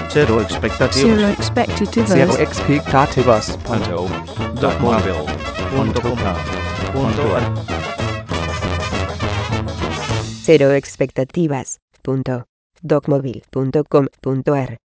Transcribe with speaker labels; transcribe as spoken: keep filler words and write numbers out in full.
Speaker 1: Cero expectativas.
Speaker 2: Zero expectativas.
Speaker 3: Zero expectativas.
Speaker 4: Punto. Docmobile. Punto com. Punto ar.
Speaker 5: Cero expectativas. Punto. docmobile punto com punto ar